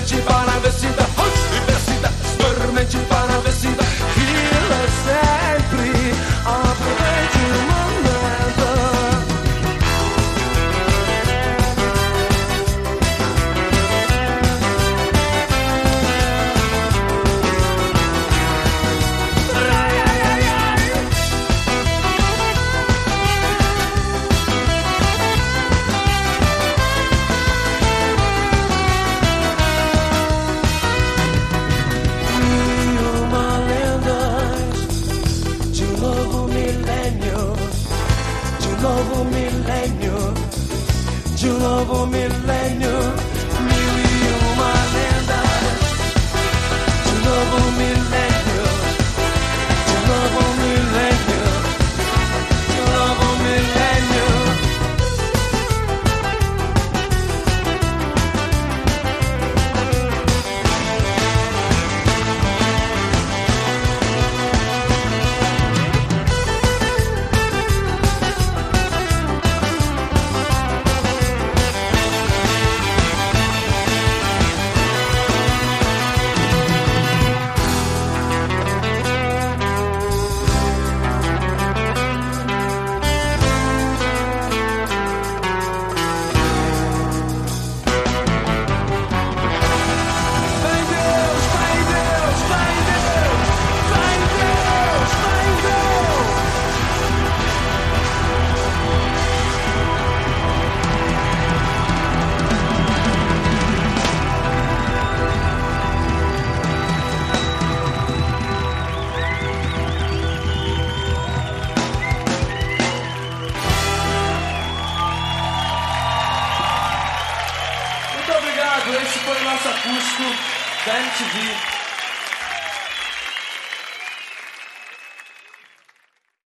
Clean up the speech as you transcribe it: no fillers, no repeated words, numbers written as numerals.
experimente para ver se dá, e ver se dá, experimente para ver se dá. Viva sempre, aproveite o momento. De um novo milênio, mil e uma lendas. De um novo milênio, de um novo milênio, de um novo milênio. Muito obrigado, esse foi o nosso acústico da MTV.